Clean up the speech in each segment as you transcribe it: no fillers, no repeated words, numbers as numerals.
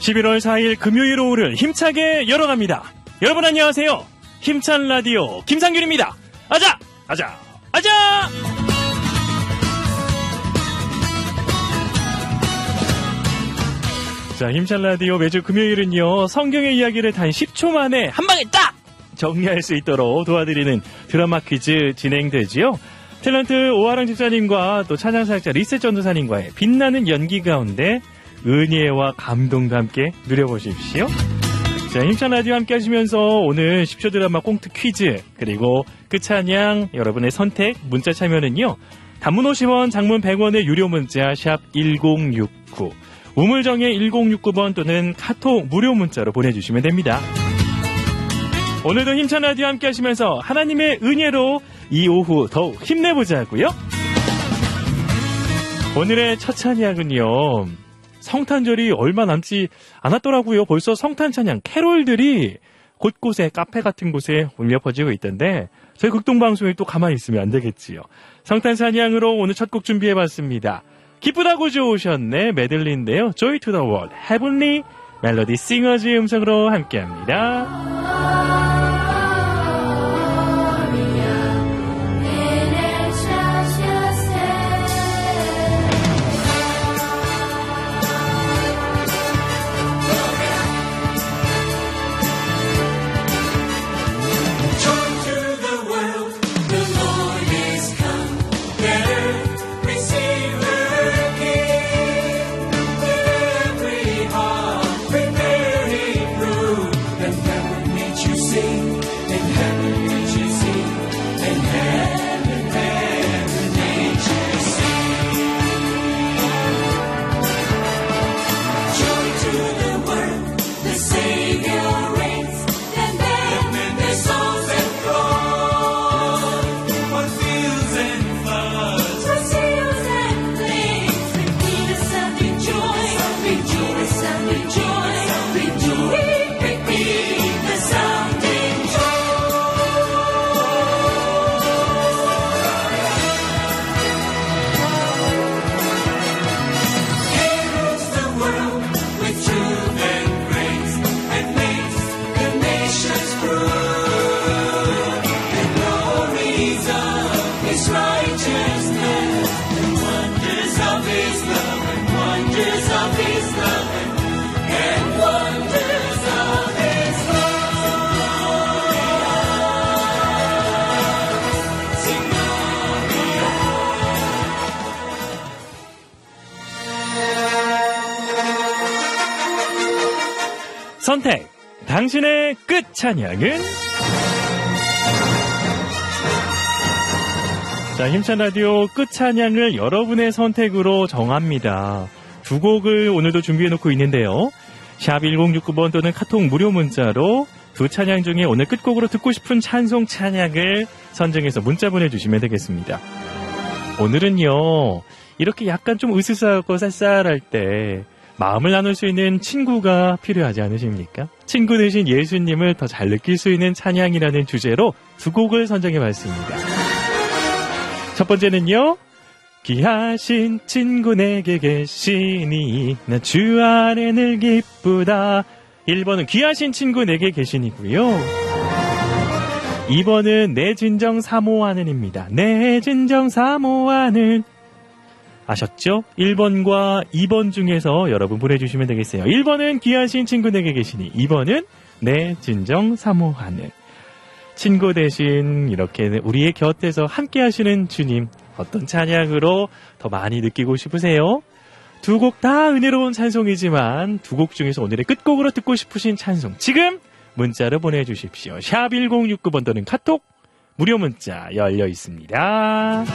11월 4일 금요일 오후를 힘차게 열어갑니다. 여러분 안녕하세요. 힘찬 라디오 김상균입니다. 아자! 아자! 아자! 자, 힘찬 라디오 매주 금요일은요, 성경의 이야기를 단 10초 만에 한 방에 딱! 정리할 수 있도록 도와드리는 드라마 퀴즈 진행되지요. 탤런트 오하랑 집사님과 또 찬양사역자 리셋 전도사님과의 빛나는 연기 가운데 은혜와 감동도 함께 누려보십시오. 자, 힘찬 라디오 함께 하시면서 오늘 10초 드라마 꽁트 퀴즈, 그리고 끝찬양 여러분의 선택 문자 참여는요, 단문 50원, 장문 100원의 유료 문자 샵 1069, 우물정의 1069번 또는 카톡 무료 문자로 보내주시면 됩니다. 오늘도 힘찬 라디오 함께 하시면서 하나님의 은혜로 이 오후 더욱 힘내보자고요. 오늘의 첫 찬양은요, 성탄절이 얼마 남지 않았더라고요. 벌써 성탄 찬양 캐롤들이 곳곳에 카페 같은 곳에 울려 퍼지고 있던데 저희 극동방송에 또 가만히 있으면 안 되겠지요. 성탄 찬양으로 오늘 첫 곡 준비해봤습니다. 기쁘다고 좋으셨네 메들리인데요. Joy to the World, Heavenly Melody Singers 음성으로 함께합니다. 선택, 당신의 끝 찬양은? 자, 힘찬 라디오 끝 찬양을 여러분의 선택으로 정합니다. 두 곡을 오늘도 준비해놓고 있는데요. 샵 1069번 또는 카톡 무료 문자로 두 찬양 중에 오늘 끝곡으로 듣고 싶은 찬송 찬양을 선정해서 문자 보내주시면 되겠습니다. 오늘은요, 이렇게 약간 좀 으스스하고 쌀쌀할 때 마음을 나눌 수 있는 친구가 필요하지 않으십니까? 친구 대신 예수님을 더 잘 느낄 수 있는 찬양이라는 주제로 두 곡을 선정해봤습니다. 첫 번째는요, 귀하신 친구 내게 계시니 나 주 안에 늘 기쁘다. 1번은 귀하신 친구 내게 계시니고요. 2번은 내 진정 사모하는입니다. 내 진정 사모하는. 아셨죠? 1번과 2번 중에서 여러분 보내주시면 되겠어요. 1번은 귀하신 친구 내게 계시니, 2번은 내 진정 사모하는. 친구 대신 이렇게 우리의 곁에서 함께 하시는 주님, 어떤 찬양으로 더 많이 느끼고 싶으세요? 두 곡 다 은혜로운 찬송이지만 두 곡 중에서 오늘의 끝곡으로 듣고 싶으신 찬송, 지금 문자로 보내주십시오. 샵 1069번 또는 카톡 무료 문자 열려 있습니다.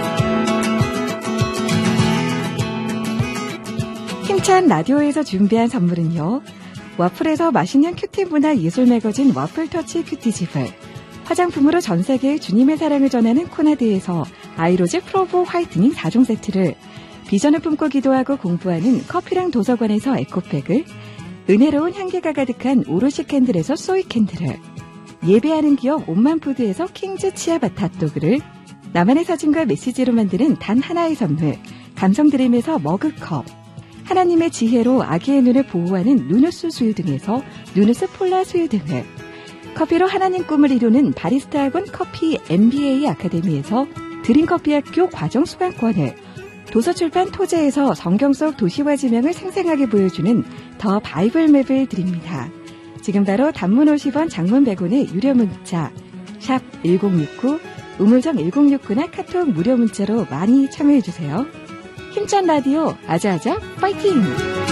힘찬 라디오에서 준비한 선물은요, 와플에서 맛있는 큐티 문화 예술 매거진 와플터치 큐티집을, 화장품으로 전세계의 주님의 사랑을 전하는 코나드에서 아이로즈 프로보 화이트닝 4종 세트를, 비전을 품고 기도하고 공부하는 커피랑 도서관에서 에코백을, 은혜로운 향기가 가득한 오롯이 캔들에서 소이 캔들을, 예배하는 기업 온만푸드에서 킹즈 치아바타 핫도그를, 나만의 사진과 메시지로 만드는 단 하나의 선물 감성드림에서 머그컵, 하나님의 지혜로 아기의 눈을 보호하는 누누스 수유 등에서 누누스 폴라 수유 등을, 커피로 하나님 꿈을 이루는 바리스타 학원 커피 MBA 아카데미에서 드림커피학교 과정 수강권을, 도서출판 토제에서 성경 속 도시화 지명을 생생하게 보여주는 더 바이블 맵을 드립니다. 지금 바로 단문 50원, 장문 100원의 유료 문자 샵 1069, 우물정 1069나 카톡 무료 문자로 많이 참여해주세요. 힘찬 라디오 아자아자 파이팅!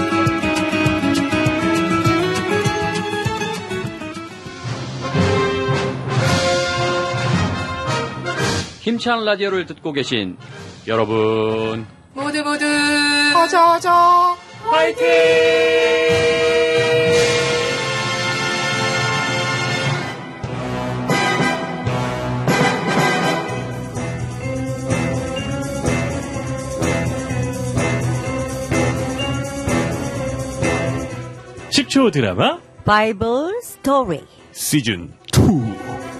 힘찬 라디오를 듣고 계신 여러분 모두 아자아자 화이팅! 초 드라마 바이블 스토리 시즌 2.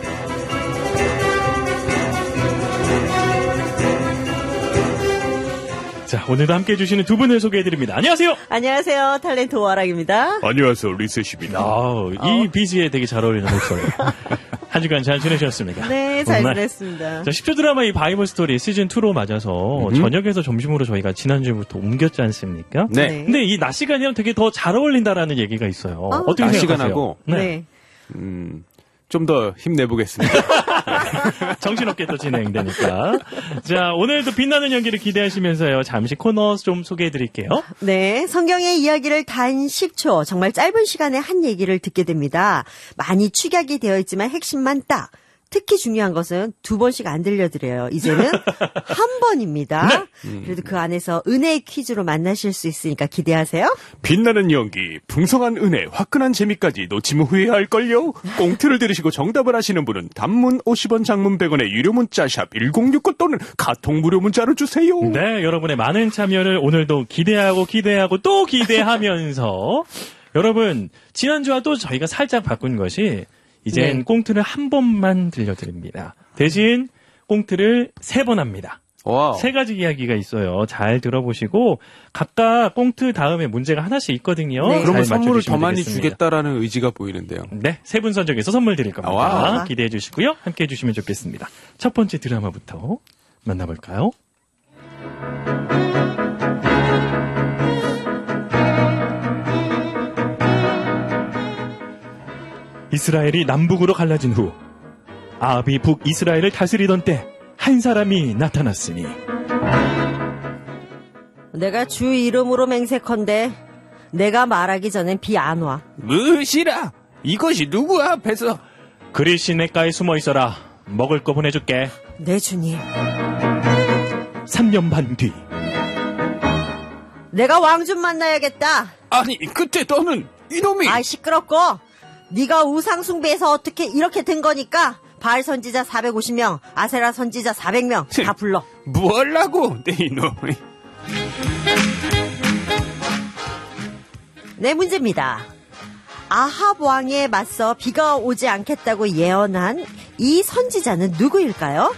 자, 오늘도 함께 해주시는 두 분을 소개해드립니다. 안녕하세요. 안녕하세요. 탤런트 오아락입니다. 안녕하세요, 리셋입니다. 이 BG에 되게 잘 어울리는 목소리. 한 주간 잘 지내셨습니까? 네, 잘 정말. 지냈습니다. 자, 10초 드라마 이 바이블 스토리 시즌 2로 맞아서 저녁에서 점심으로 저희가 지난주부터 옮겼지 않습니까? 네. 근데 이 낮 시간이랑 되게 더 잘 어울린다라는 얘기가 있어요. 어떻게 낮 생각하세요? 시간하고 네. 좀 더 힘내보겠습니다. 정신없게 또 진행되니까. 자, 오늘도 빛나는 연기를 기대하시면서요. 잠시 코너 좀 소개해드릴게요. 네, 성경의 이야기를 단 10초, 정말 짧은 시간에 한 얘기를 듣게 됩니다. 많이 축약이 되어 있지만 핵심만 딱. 특히 중요한 것은 2번씩 안 들려드려요. 이제는 한 번입니다. 그래도 그 안에서 은혜의 퀴즈로 만나실 수 있으니까 기대하세요. 빛나는 연기, 풍성한 은혜, 화끈한 재미까지 놓치면 후회할걸요. 꽁트를 들으시고 정답을 아시는 분은 단문 50원, 장문 100원의 유료 문자 샵 1069 또는 카톡 무료 문자로 주세요. 네, 여러분의 많은 참여를 오늘도 기대하고 또 기대하면서 여러분, 지난주와 또 저희가 살짝 바꾼 것이 이젠 네. 꽁트를 한 번만 들려드립니다. 대신 꽁트를 3번 합니다. 와우. 3가지 이야기가 있어요. 잘 들어보시고 각각 꽁트 다음에 문제가 하나씩 있거든요. 네. 잘 그러면 선물을 맞춰주시면 더 많이 되겠습니다. 주겠다라는 의지가 보이는데요. 네, 3분 선정해서 선물 드릴 겁니다. 와우. 기대해 주시고요. 함께 해주시면 좋겠습니다. 첫 번째 드라마부터 만나볼까요? 이스라엘이 남북으로 갈라진 후 아합이 북이스라엘을 다스리던 때 한 사람이 나타났으니 내가 주 이름으로 맹세컨대 내가 말하기 전엔 비 안 와. 무시라! 이것이 누구 앞에서? 그리 시냇가에 숨어 있어라. 먹을 거 보내줄게. 네, 주님. 3년 반 뒤 내가 왕 좀 만나야겠다. 아니, 그때 너는 이놈이! 아이, 시끄럽고. 네가 우상 숭배해서 어떻게 이렇게 된 거니까 바알 선지자 450명, 아세라 선지자 400명 다 불러. 뭐하려고, 내 이놈이. 네, 문제입니다. 아합 왕에 맞서 비가 오지 않겠다고 예언한 이 선지자는 누구일까요?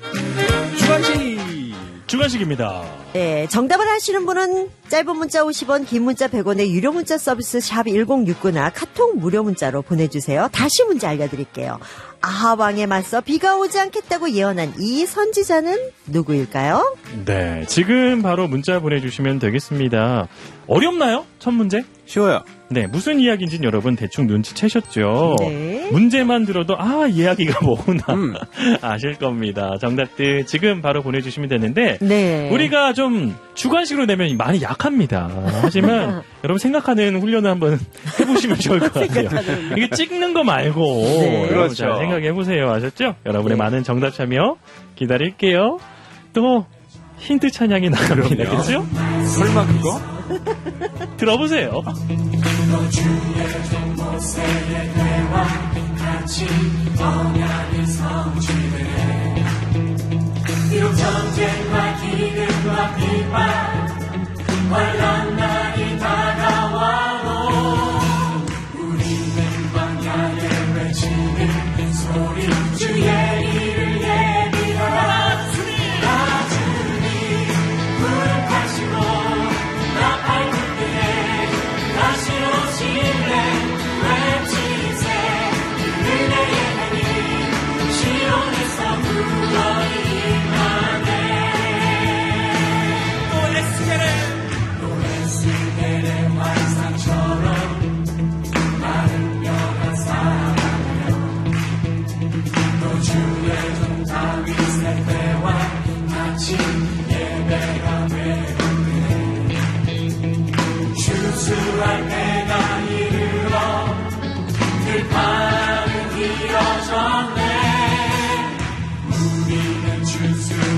주관식입니다. 네, 정답을 아시는 분은 짧은 문자 50원, 긴 문자 100원의 유료 문자 서비스 샵 1069나 카톡 무료 문자로 보내주세요. 다시 문제 알려드릴게요. 아합 왕에 맞서 비가 오지 않겠다고 예언한 이 선지자는 누구일까요? 네, 지금 바로 문자 보내주시면 되겠습니다. 어렵나요? 첫 문제? 쉬워요. 네, 무슨 이야기인지는 여러분 대충 눈치채셨죠? 네. 문제만 들어도 이야기가 뭐구나 아실 겁니다. 정답들 지금 바로 보내주시면 되는데 네. 우리가 좀 주관식으로 내면 많이 약합니다. 하지만 여러분 생각하는 훈련을 한번 해보시면 좋을 것 같아요. 이게 찍는 거 말고 네. 여러분 그렇죠. 잘 생각해보세요. 아셨죠? 여러분의 네. 많은 정답 참여 기다릴게요. 또 힌트 찬양이 나갑니다. 그렇죠? 설마 그거? 들어보세요.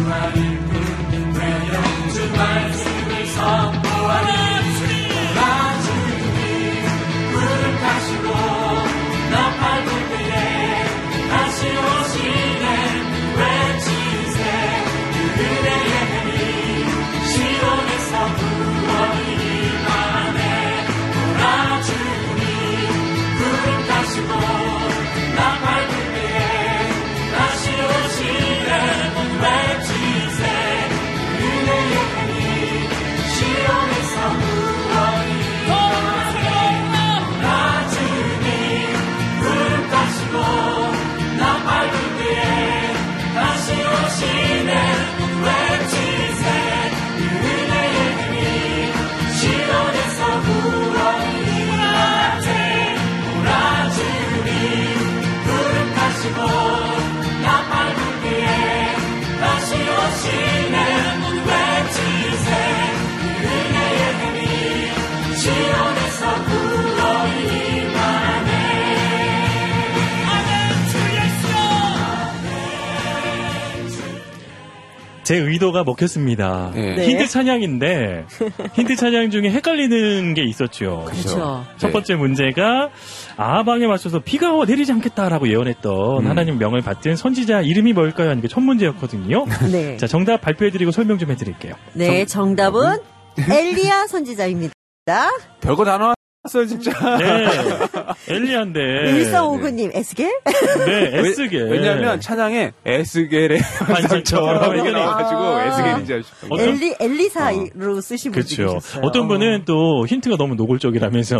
제 의도가 먹혔습니다. 네. 힌트 찬양인데 힌트 찬양 중에 헷갈리는 게 있었죠. 그렇죠. 첫 번째 문제가 아하방에 맞춰서 비가 내리지 않겠다라고 예언했던 하나님 명을 받은 선지자 이름이 뭘까요? 하는 게 첫 문제였거든요. 네. 자, 정답 발표해드리고 설명 좀 해드릴게요. 네, 정답은 엘리야 선지자입니다. 별거 다 나왔어요, 진짜. 네, 엘리야인데. 1459님, 에스겔? 네, 에스겔. 왜냐하면 찬양에 에스겔의 환상처럼 이게 나와가지고 에스겔인지 아시죠? 엘리사로 쓰신 분이 그렇죠. 계셨어요. 어떤 분은 또 힌트가 너무 노골적이라면서.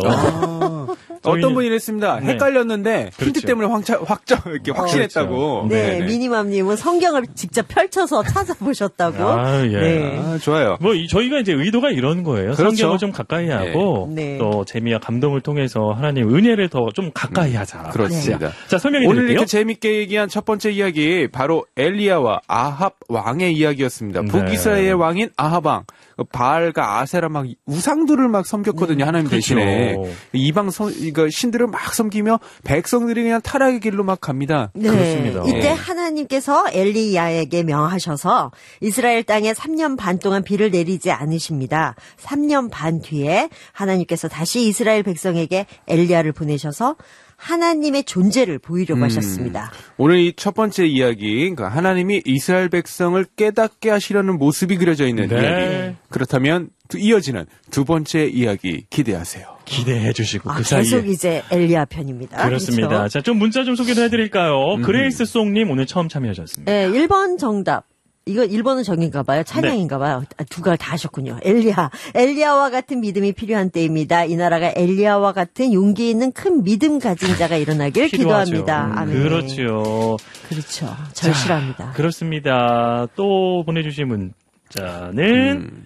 어떤 분이 이랬습니다. 네. 헷갈렸는데 힌트 그렇죠. 때문에 이렇게 확신했다고. 그렇죠. 네, 네네. 미니맘님은 성경을 직접 펼쳐서 찾아보셨다고. 아, 예. 네. 아, 좋아요. 뭐 저희가 이제 의도가 이런 거예요. 그렇죠. 성경을 좀 가까이 하고 네. 또 재미와 감동을 통해서 하나님 은혜를 더 좀 가까이 하자. 그렇습니다. 자, 설명해 오늘 드릴게요. 이렇게 재밌게 얘기한 첫 번째 이야기 바로 엘리야와 아합 왕의 이야기였습니다. 네. 북이스라엘의 왕인 아합 왕. 바알과 아세라 막 우상들을 막 섬겼거든요. 하나님 대신에. 그렇죠. 이방 신들을 막 섬기며 백성들이 그냥 타락의 길로 막 갑니다. 네. 그렇습니다. 이때 네. 하나님께서 엘리야에게 명하셔서 이스라엘 땅에 3년 반 동안 비를 내리지 않으십니다. 3년 반 뒤에 하나님께서 다시 이스라엘 백성에게 엘리야를 보내셔서 하나님의 존재를 보이려고 하셨습니다. 오늘 이 첫 번째 이야기, 그러니까 하나님이 이스라엘 백성을 깨닫게 하시려는 모습이 그려져 있는 네. 이야기. 그렇다면 이어지는 두 번째 이야기 기대하세요. 기대해 주시고 그 계속 사이에. 이제 엘리야 편입니다. 그렇습니다. 그렇죠? 자, 좀 문자 좀 소개를 해드릴까요? 그레이스 송님 오늘 처음 참여하셨습니다. 네, 1번 정답. 이거 1번은 정인가 봐요. 찬양인가 봐요. 두 가지 다 하셨군요. 엘리야와 같은 믿음이 필요한 때입니다. 이 나라가 엘리야와 같은 용기 있는 큰 믿음 가진 자가 일어나길 필요하죠. 기도합니다. 아멘. 그렇죠. 그렇죠. 절실합니다. 그렇습니다. 또 보내주신 문자는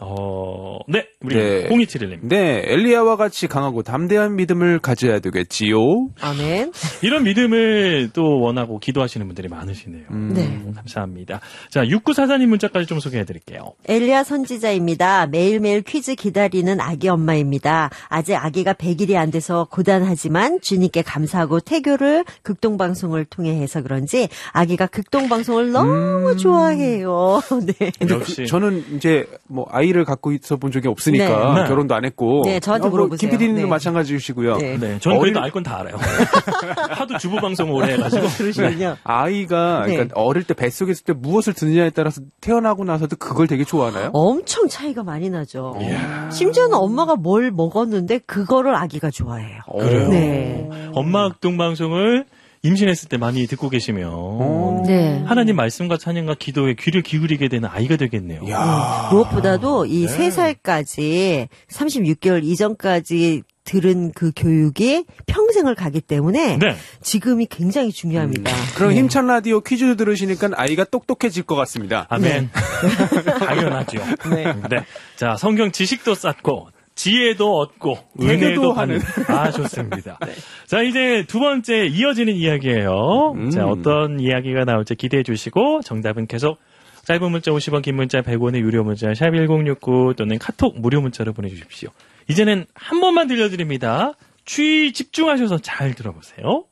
네, 우리 네. 0271님. 네, 엘리야와 같이 강하고 담대한 믿음을 가져야 되겠지요. 아멘. 이런 믿음을 또 원하고 기도하시는 분들이 많으시네요. 네. 감사합니다. 자, 6944님 문자까지 좀 소개해드릴게요. 엘리야 선지자입니다. 매일매일 퀴즈 기다리는 아기 엄마입니다. 아직 아기가 100일이 안 돼서 고단하지만 주님께 감사하고 태교를 극동방송을 통해 해서 그런지 아기가 극동방송을 너무 좋아해요. 네. 역시. 저는 이제 뭐 아이를 갖고 있어 본 적이 없으니까 네. 결혼도 안 했고. 네, 저한테 물어보세요. 김 PD님도 네. 마찬가지시고요. 네. 네, 저는 그래도 알 건 다 알아요. 하도 주부 방송을 오래 해가지고. 그러시군요. 아이가 네. 그러니까 어릴 때 뱃속에 있을 때 무엇을 듣느냐에 따라서 태어나고 나서도 그걸 되게 좋아하나요? 엄청 차이가 많이 나죠. 심지어는 엄마가 뭘 먹었는데 그거를 아기가 좋아해요. 그래요? 네. 엄마 극동방송을 임신했을 때 많이 듣고 계시면 네. 하나님 말씀과 찬양과 기도에 귀를 기울이게 되는 아이가 되겠네요. 무엇보다도 이 3살까지 36개월 이전까지 들은 그 교육이 평생을 가기 때문에 네. 지금이 굉장히 중요합니다. 그럼 네. 힘찬 라디오 퀴즈 들으시니까 아이가 똑똑해질 것 같습니다. 아멘. 당연하죠. 네. 네. 자, 성경 지식도 쌓고 지혜도 얻고 태교도 은혜도 하는. 받는. 아, 좋습니다. 자, 이제 두 번째 이어지는 이야기예요. 자, 어떤 이야기가 나올지 기대해 주시고 정답은 계속 짧은 문자 50원, 긴 문자 100원의 유료 문자 샵1069 또는 카톡 무료 문자로 보내주십시오. 이제는 한 번만 들려드립니다. 취 집중하셔서 잘 들어보세요.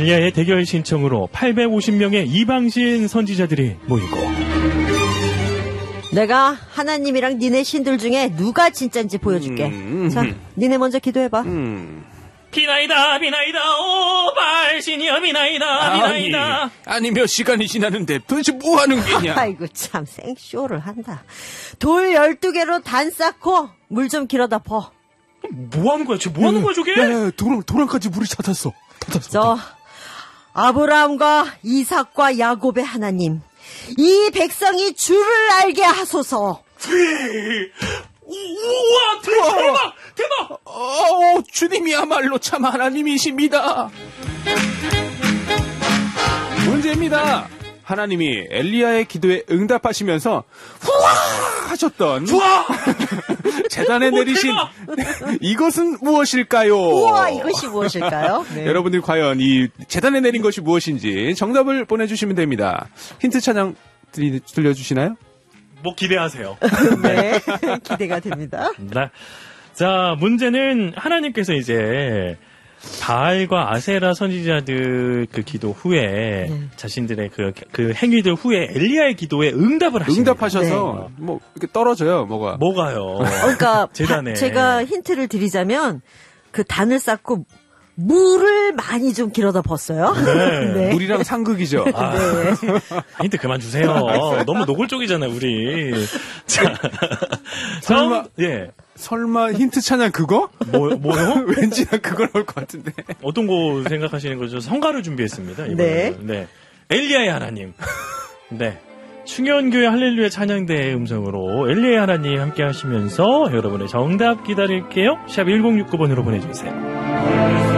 엘리야의 대결 신청으로 850명의 이방신 선지자들이 모이고 내가 하나님이랑 니네 신들 중에 누가 진짜인지 보여줄게. 자, 니네 먼저 기도해봐. 비나이다 오 발신이여 비나이다. 아니 몇 시간이 지났는데 도대체 뭐 하는 게냐? 아이고 참 생쇼를 한다. 돌 12개로 단 쌓고 물 좀 길어다 퍼. 뭐 하는 거야? 뭐 하는 거야 저게? 야, 도랑까지 물이 닫았어. 저 아브라함과 이삭과 야곱의 하나님, 이 백성이 주를 알게 하소서. 우와 대박! 주님이야말로 참 하나님이십니다. 문제입니다. 하나님이 엘리야의 기도에 응답하시면서 후와 하셨던 재단에 내리신 이것은 무엇일까요? 우와, 이것이 무엇일까요? 네. 여러분들 과연 이 재단에 내린 것이 무엇인지 정답을 보내주시면 됩니다. 힌트 찬양 들려주시나요? 뭐 기대하세요. 네, 기대가 됩니다. 네. 자, 문제는 하나님께서 이제 바알과 아세라 선지자들 그 기도 후에 자신들의 그 행위들 후에 엘리야의 기도에 응답을 하십니다. 응답하셔서 뭐 이렇게 떨어져요, 뭐가. 뭐가요? 그러니까 재단에. 제가 힌트를 드리자면 그 단을 쌓고 물을 많이 좀 길어다 벗어요. 네. 물이랑 상극이죠. 힌트 그만 주세요. 너무 노골적이잖아요, 우리. 자, 설마, 예. 설마 힌트 찬양 그거? 뭐요? 왠지 난 그거 나올 것 같은데. 어떤 거 생각하시는 거죠? 성가를 준비했습니다. 이번에는. 네. 엘리야의 하나님. 네. 충현교회 할렐루야 찬양대의 음성으로 엘리야의 하나님 함께 하시면서 여러분의 정답 기다릴게요. 샵 1069번으로 보내주세요.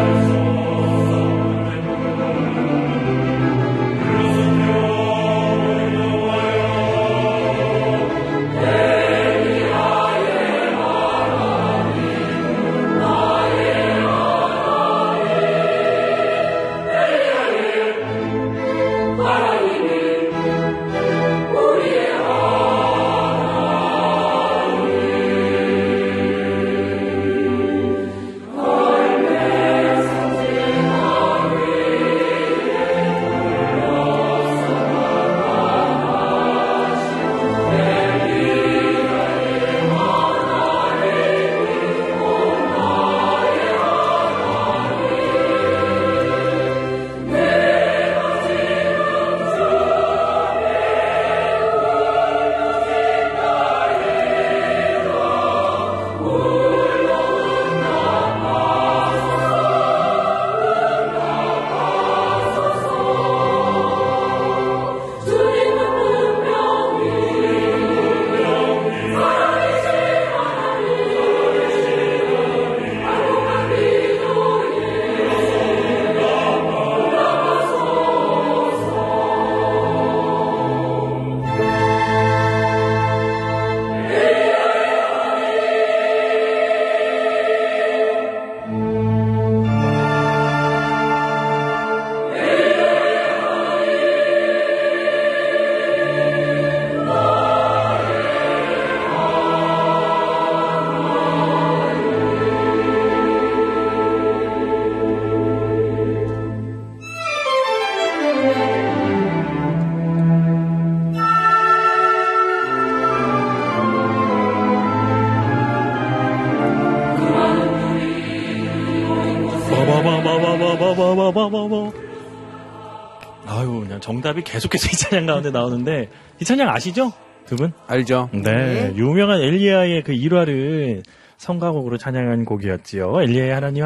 아유, 그냥 정답이 계속해서 이 찬양 가운데 나오는데, 이 찬양 아시죠? 두 분? 알죠? 네. 유명한 엘리야의 그 일화를 성가곡으로 찬양한 곡이었지요. 엘리야의 하나님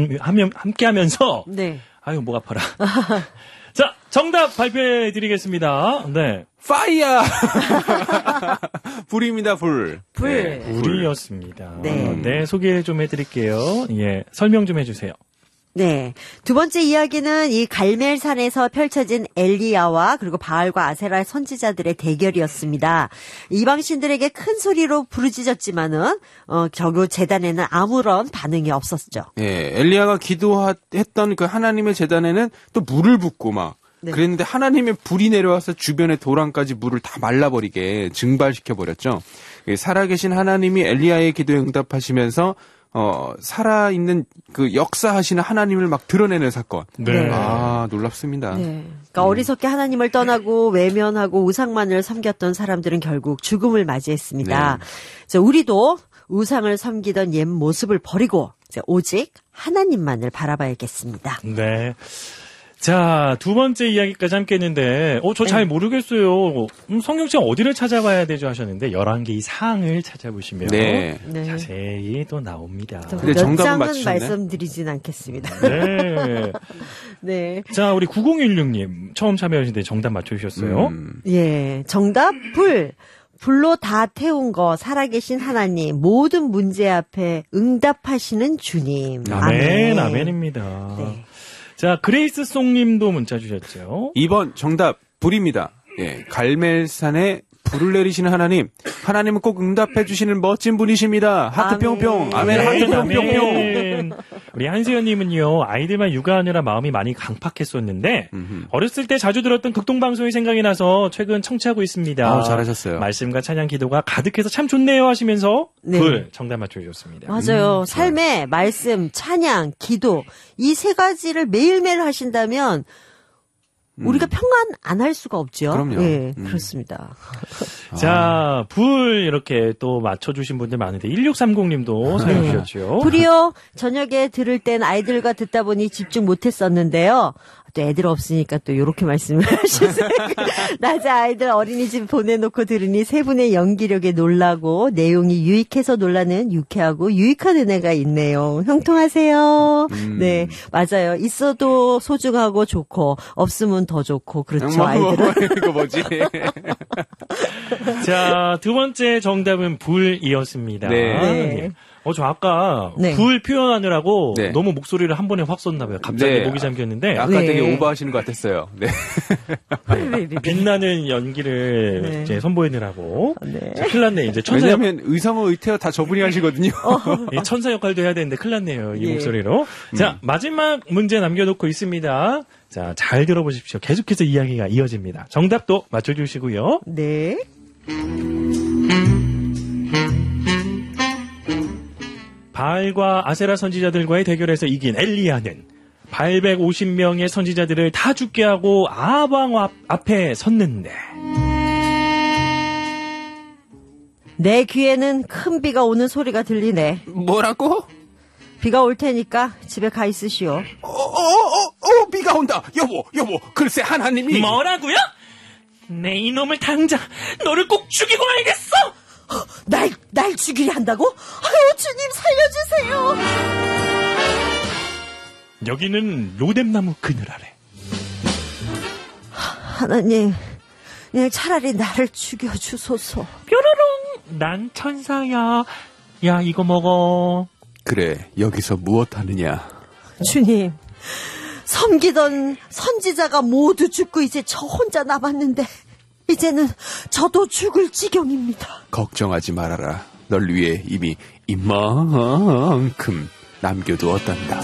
함께 하면서. 네. 아유, 목 아파라. 자, 정답 발표해 드리겠습니다. 네. 파이어! 불입니다, 불. 불. 불이었습니다. 네. 네, 소개 좀 해드릴게요. 예, 설명 좀 해주세요. 네. 두 번째 이야기는 이 갈멜산에서 펼쳐진 엘리야와 그리고 바알과 아세라 선지자들의 대결이었습니다. 이방신들에게 큰 소리로 부르짖었지만은 결국 제단에는 아무런 반응이 없었죠. 예, 엘리야가 기도했던 그 하나님의 제단에는 또 물을 붓고 막 네. 그랬는데 하나님의 불이 내려와서 주변의 도랑까지 물을 다 말라버리게 증발시켜버렸죠. 살아계신 하나님이 엘리야의 기도에 응답하시면서 살아있는 그 역사하시는 하나님을 막 드러내는 사건. 네. 아, 놀랍습니다. 네. 그러니까 어리석게 하나님을 떠나고 외면하고 우상만을 섬겼던 사람들은 결국 죽음을 맞이했습니다. 그래서 우리도 우상을 섬기던 옛 모습을 버리고 이제 오직 하나님만을 바라봐야겠습니다. 네. 자, 두 번째 이야기까지 함께 했는데, 저 잘 모르겠어요. 성경책 어디를 찾아봐야 되죠 하셨는데, 11개 이 사항을 찾아보시면, 네. 네. 자세히 또 나옵니다. 근데 몇 정답은 장은 맞추셨네? 말씀드리진 않겠습니다. 네. 네. 자, 우리 9016님, 처음 참여하신데 정답 맞춰주셨어요. 예. 정답, 불. 불로 다 태운 거, 살아계신 하나님, 모든 문제 앞에 응답하시는 주님. 아멘, 아멘입니다. 네. 자, 그레이스 송님도 문자 주셨죠. 2번 정답 불입니다. 예, 갈멜산에 불을 내리시는 하나님. 하나님은 꼭 응답해 주시는 멋진 분이십니다. 하트 아멘. 뿅뿅. 아멘. 하트 뿅뿅뿅. 아멘. 우리 한수연님은요, 아이들만 육아하느라 마음이 많이 강팍했었는데, 어렸을 때 자주 들었던 극동방송이 생각이 나서 최근 청취하고 있습니다. 아, 잘하셨어요. 말씀과 찬양 기도가 가득해서 참 좋네요 하시면서, 네. 불 정답 맞춰주셨습니다. 맞아요. 삶에 말씀, 찬양, 기도 이 세 가지를 매일매일 하신다면 우리가 평안 안 할 수가 없죠. 그럼요. 예, 그렇습니다. 자, 불 이렇게 또 맞춰주신 분들 많은데 1630님도 사연 주셨죠. 불이요. 저녁에 들을 땐 아이들과 듣다 보니 집중 못했었는데요. 또 애들 없으니까 또 이렇게 말씀을 하셨어요. 낮에 아이들 어린이집 보내놓고 들으니 세 분의 연기력에 놀라고 내용이 유익해서 놀라는 유쾌하고 유익한 은혜가 있네요. 형통하세요. 네, 맞아요. 있어도 소중하고 좋고 없으면 더 좋고 그렇죠. 아이들은. 이거 뭐지? 자, 두 번째 정답은 불이었습니다. 네. 저 아까 네. 불 표현하느라고 네. 너무 목소리를 한 번에 확 썼나봐요. 갑자기 네. 목이 잠겼는데 아까 네. 되게 오버하시는 것 같았어요. 네. 빛나는 연기를 네. 이제 선보이느라고 네. 자, 큰일 났네. 이제 천사, 왜냐면 의성어 의태어 다 저분이 하시거든요. 예, 천사 역할도 해야 되는데 큰일 났네요. 이 예. 목소리로. 자, 마지막 문제 남겨놓고 있습니다. 자, 잘 들어보십시오. 계속해서 이야기가 이어집니다. 정답도 맞춰주시고요. 네. 바알과 아세라 선지자들과의 대결에서 이긴 엘리야는 850명의 선지자들을 다 죽게 하고 아방 앞에 섰는데 내 귀에는 큰 비가 오는 소리가 들리네. 뭐라고? 비가 올 테니까 집에 가 있으시오. 비가 온다. 여보, 글쎄 하나님이. 뭐라고요? 내 이놈을 당장 너를 꼭 죽이고 말겠어! 날 죽이려 한다고? 아유, 주님 살려주세요. 여기는 로뎀나무 그늘 아래. 하나님, 그냥 차라리 나를 죽여주소서. 뾰로롱! 난 천사야. 야, 이거 먹어. 그래, 여기서 무엇 하느냐? 주님, 섬기던 선지자가 모두 죽고 이제 저 혼자 남았는데 이제는 저도 죽을 지경입니다. 걱정하지 말아라. 널 위해 이미 이만큼 남겨두었단다.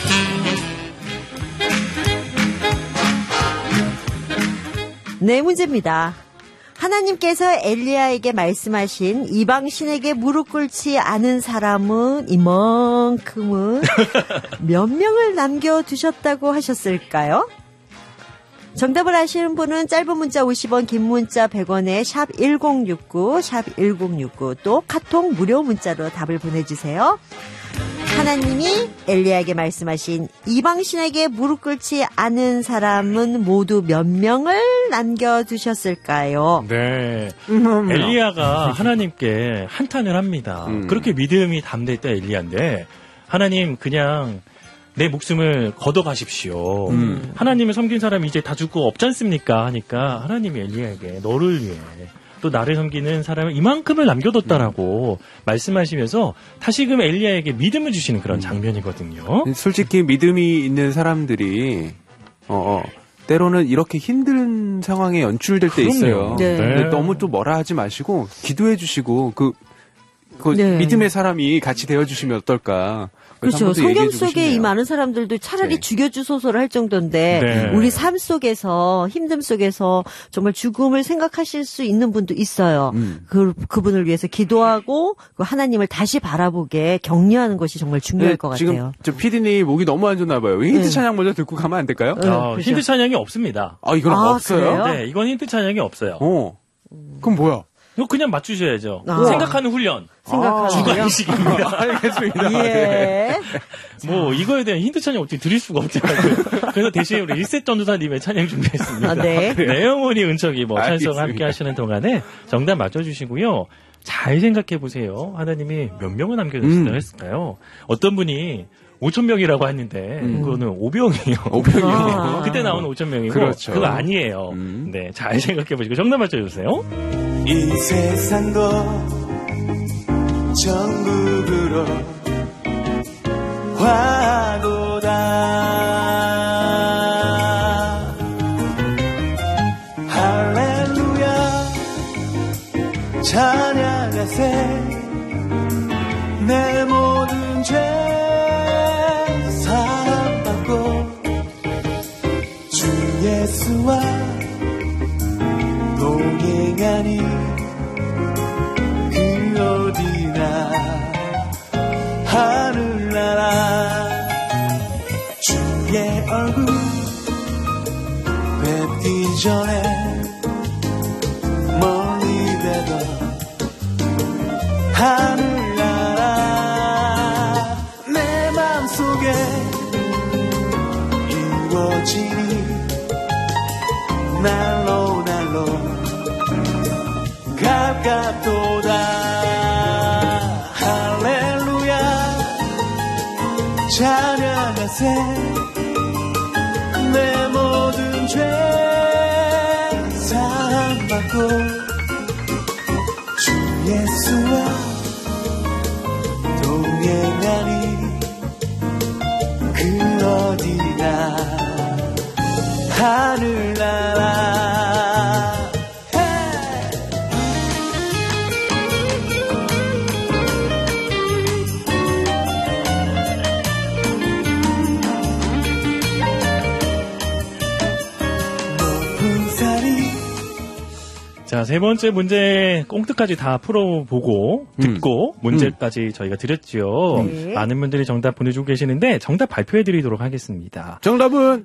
네, 문제입니다. 하나님께서 엘리야에게 말씀하신 이방 신에게 무릎 꿇지 않은 사람은 이만큼은 몇 명을 남겨두셨다고 하셨을까요? 정답을 아시는 분은 짧은 문자 50원, 긴 문자 100원에 샵 1069, 샵 1069, 또 카톡 무료 문자로 답을 보내주세요. 하나님이 엘리야에게 말씀하신 이방신에게 무릎 꿇지 않은 사람은 모두 몇 명을 남겨두셨을까요? 네. 엘리야가 하나님께 한탄을 합니다. 그렇게 믿음이 담대했다 엘리야인데 하나님 그냥 내 목숨을 걷어가십시오. 하나님을 섬긴 사람이 이제 다 죽고 없지 않습니까? 하니까 하나님이 엘리야에게 너를 위해 또 나를 섬기는 사람을 이만큼을 남겨뒀다라고 말씀하시면서 다시금 엘리야에게 믿음을 주시는 그런 장면이거든요. 솔직히 믿음이 있는 사람들이 때로는 이렇게 힘든 상황에 연출될 때 그럼요. 있어요. 네. 근데 너무 또 뭐라 하지 마시고 기도해 주시고 그 네. 믿음의 사람이 같이 되어 주시면 어떨까. 그렇죠. 성경 속에 이 많은 사람들도 차라리 네. 죽여주소서를 할 정도인데 네. 우리 삶 속에서 힘듦 속에서 정말 죽음을 생각하실 수 있는 분도 있어요. 그분을 위해서 기도하고 하나님을 다시 바라보게 격려하는 것이 정말 중요할 것 지금 같아요. 저 PD님 목이 너무 안 좋나 봐요. 힌트 네. 찬양 먼저 듣고 가면 안 될까요? 그렇죠. 힌트 찬양이 없습니다. 아, 이건 아, 없어요? 그래요? 네, 이건 힌트 찬양이 없어요. 그럼 뭐야? 이거 그냥 맞추셔야죠. 아. 생각하는 훈련. 생각하는 주관식입니다. 알겠습니다. 예. 뭐 이거에 대한 힌트 찬양 어떻게 드릴 수가 없잖아요. 그래서 대신 우리 1세 전도사님의 찬양 준비했습니다. 아, 네. 내 영혼이 은총이 뭐 찬송 알겠습니다. 함께 하시는 동안에 정답 맞춰주시고요. 잘 생각해 보세요. 하나님이 몇 명을 남겨주신다고 했을까요? 어떤 분이 5,000명이라고 했는데 그거는 5병이에요. 5병이요. 아. 그때 나오는 5,000명이고 그렇죠. 그거 아니에요. 네, 잘 생각해 보시고 정답 맞춰주세요. 이 세상도 전국으로 화도다 할렐루야 찬양하세 내 모든 죄 사함받고 주 예수와 동행하니 그 어디나 하늘나라 주의 얼굴 뵙기 전에 멀리 되던 하늘나라 내 맘속에 이루어지니 날로 날로 가깝도다 할렐루야 찬양하세 내 모든 죄 사함받고 주 예수와 동행하니 그 어디나 하늘나라 높은 산이 자, 세 번째 문제 꽁트까지 다 풀어보고 듣고 문제까지 저희가 드렸죠. 네. 많은 분들이 정답 보내주고 계시는데 정답 발표해드리도록 하겠습니다. 정답은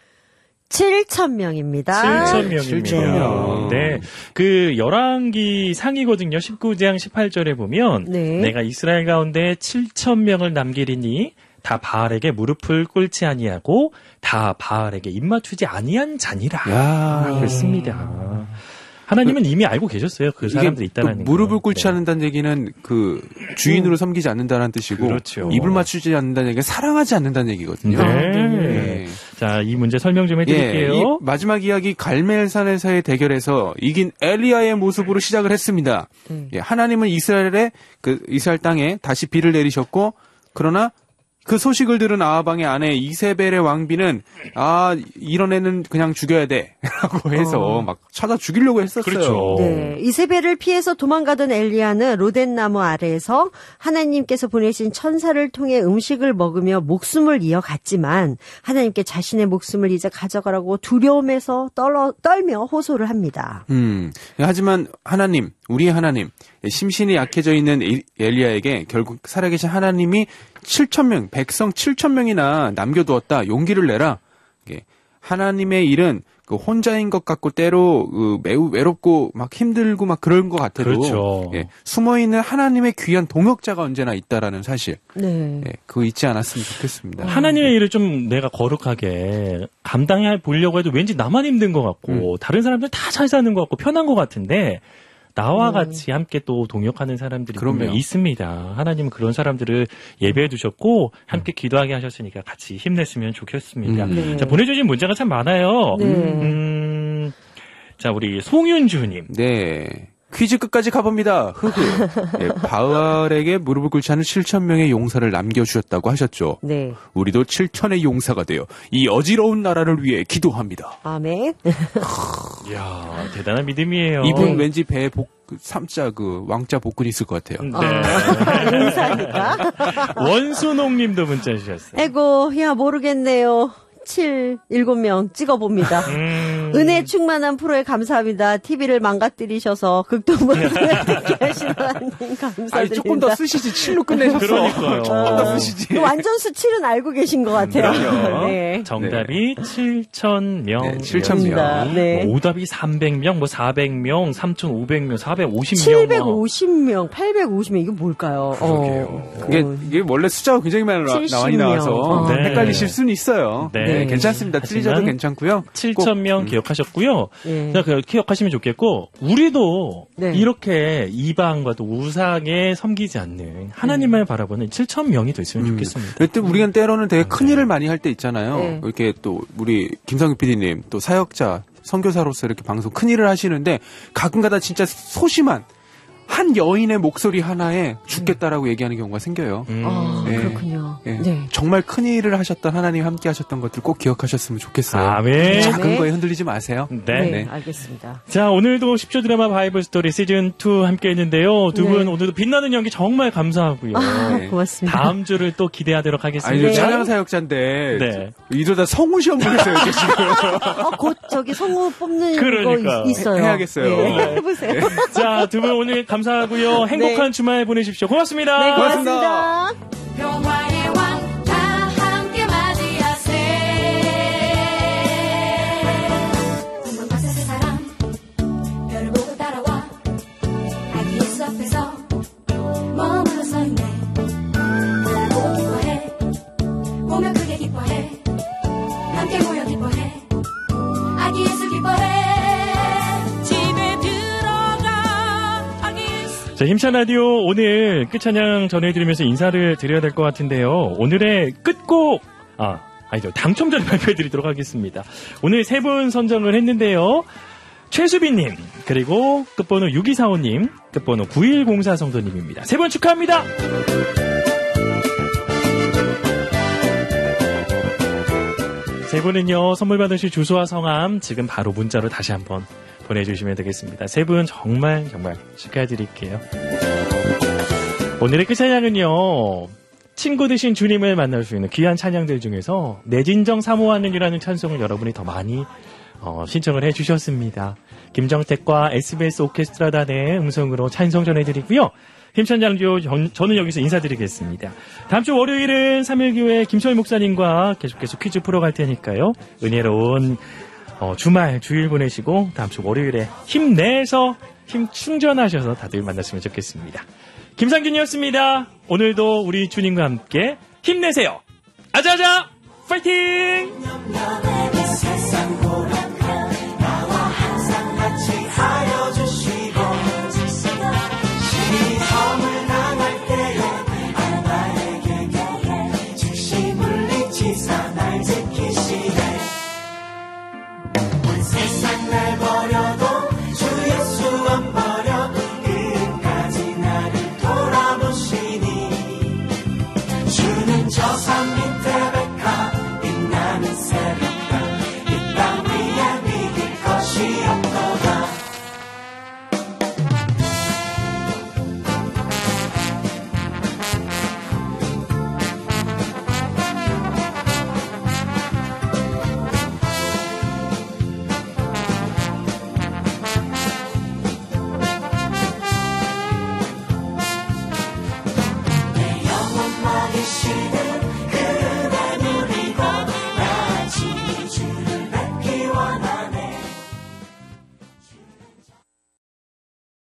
7,000명입니다. 7,000명입니다. 7,000명. 네. 그 열왕기 상이거든요. 19장 18절에 보면 네. 내가 이스라엘 가운데 7,000명을 남기리니 다 바알에게 무릎을 꿇지 아니하고 다 바알에게 입맞추지 아니한 자니라. 야. 그렇습니다. 하나님은 이미 알고 계셨어요. 그 사람들이 있다는 거. 무릎을 꿇지 네. 않는다는 얘기는 그 주인으로 섬기지 않는다는 뜻이고 그렇죠. 입을 맞추지 않는다는 얘기는 사랑하지 않는다는 얘기거든요. 네. 네. 자, 이 문제 설명 좀 해드릴게요. 이 마지막 이야기 갈멜산에서의 대결에서 이긴 엘리야의 모습으로 시작을 했습니다. 예, 하나님은 이스라엘 땅에 다시 비를 내리셨고 그러나 그 소식을 들은 아합 왕의 아내 이세벨의 왕비는 이런 애는 그냥 죽여야 돼라고 해서 막 찾아 죽이려고 했었어요. 그렇죠. 네, 이세벨을 피해서 도망가던 엘리야는 로덴나무 아래에서 하나님께서 보내신 천사를 통해 음식을 먹으며 목숨을 이어갔지만 하나님께 자신의 목숨을 이제 가져가라고 두려움에서 떨며 호소를 합니다. 하지만 하나님, 우리의 하나님, 심신이 약해져 있는 엘리야에게 결국 살아계신 하나님이 7,000명, 백성 7,000명이나 남겨두었다. 용기를 내라. 하나님의 일은 그 혼자인 것 같고 때로 매우 외롭고 막 힘들고 막 그런 것 같아도 그렇죠. 숨어있는 하나님의 귀한 동역자가 언제나 있다라는 사실. 네. 그거 잊지 않았으면 좋겠습니다. 하나님의 일을 좀 내가 거룩하게 감당해 보려고 해도 왠지 나만 힘든 것 같고 다른 사람들 다 잘 사는 것 같고 편한 것 같은데 나와 같이 함께 또 동역하는 사람들이 분명히 있습니다. 하나님은 그런 사람들을 예배해 두셨고 함께 기도하게 하셨으니까 같이 힘냈으면 좋겠습니다. 네. 자, 보내주신 문제가 참 많아요. 네. 자, 우리 송윤주님. 네. 퀴즈 끝까지 가봅니다. 바알에게 무릎을 꿇지 않은 7,000명의 용사를 남겨주셨다고 하셨죠. 네. 우리도 7,000의 용사가 되어 이 어지러운 나라를 위해 기도합니다. 아멘. 이야, 대단한 믿음이에요. 이분 왠지 배에 삼자 왕자 복근 있을 것 같아요. 네. 인사니까. 원순옥 님도 문자 주셨어요. 아이고, 야, 모르겠네요. 7명 찍어봅니다. 은혜 충만한 프로에 감사합니다. TV를 망가뜨리셔서 극동방송을 듣게 하시는 하나님 감사드립니다. 아니, 조금 더 쓰시지. 7로 끝내셨어. 그러니까요. 조금 더 쓰시지. 완전 수치는 알고 계신 것 같아요. 그럼요. 네. 정답이 7,000명. 네, 7,000명. 네. 오답이 300명, 400명, 3,500명, 450명. 750명, 850명, 이게 뭘까요? 이게 원래 숫자가 굉장히 많이 70명. 나와서 네. 헷갈리실 수는 있어요. 네. 네, 괜찮습니다. 틀리셔도 하지만 괜찮고요. 7,000명 기억하셨고요. 네. 자, 기억하시면 좋겠고, 우리도 네. 이렇게 이방과 또 우상에 섬기지 않는 하나님을 바라보는 7,000명이 됐으면 좋겠습니다. 그때 우리가 때로는 되게 큰 일을 많이 할 때 있잖아요. 네. 이렇게 또 우리 김성규 PD님 또 사역자 선교사로서 이렇게 방송 큰 일을 하시는데 가끔가다 진짜 소심한 한 여인의 목소리 하나에 죽겠다라고 얘기하는 경우가 생겨요. 네. 그렇군요. 네. 네. 정말 큰 일을 하셨던 하나님 함께 하셨던 것들 꼭 기억하셨으면 좋겠어요. 아멘. 작은 네. 거에 흔들리지 마세요. 네. 네, 알겠습니다. 자, 오늘도 10조 드라마 바이블 스토리 시즌2 함께 했는데요. 두 분 네. 오늘도 빛나는 연기 정말 감사하고요. 네. 고맙습니다. 다음 주를 또 기대하도록 아니, 하겠습니다. 저 찬양 사역자인데 네. 이러다 성우 시험 보겠어요, 이제 지금. 곧 저기 성우 뽑는 그러니까요. 거 있어요. 해야겠어요. 네, 해보세요. 자, 두 분 오늘 감사하고요. 행복한 네. 주말 보내십시오. 고맙습니다. 네, 고맙습니다. 고맙습니다. 영화의 왕 다 함께 맞이하세. 궁금한 새 사람 별을 보고 따라와. 아기 예수 앞에서 머물러 서 있네. 별 보고 기뻐해. 보며 크게 기뻐해. 함께 모여 기뻐해. 아기 예수 기뻐해. 집에 들어가. 아기 예수. 자, 힘찬 라디오 오늘 끝찬양 전해드리면서 인사를 드려야 될 것 같은데요. 오늘의 끝곡, 아니죠. 당첨자를 발표해드리도록 하겠습니다. 오늘 세 분 선정을 했는데요. 최수빈님, 그리고 끝번호 6245님, 끝번호 9104 성도님입니다. 세 분 축하합니다. 세 분은요, 선물 받으실 주소와 성함 지금 바로 문자로 다시 한번 보내주시면 되겠습니다. 세 분 정말 축하드릴게요. 오늘의 끝찬양은요, 친구 되신 주님을 만날 수 있는 귀한 찬양들 중에서 내 진정 사모하는이라는 찬송을 여러분이 더 많이 신청을 해주셨습니다. 김정택과 SBS 오케스트라단의 음성으로 찬송 전해드리고요. 힘찬 장조 저는 여기서 인사드리겠습니다. 다음 주 월요일은 3일교회 김철 목사님과 계속해서 퀴즈 풀어갈 테니까요. 은혜로운 주일 보내시고 다음 주 월요일에 힘내서 힘 충전하셔서 다들 만났으면 좋겠습니다. 김상균이었습니다. 오늘도 우리 주님과 함께 힘내세요. 아자아자 파이팅! 세상 날 버려도 주 예수 안 버려 끝까지 나를 돌아보시니 주는 저 산 밑에 백합 빛나는 새벽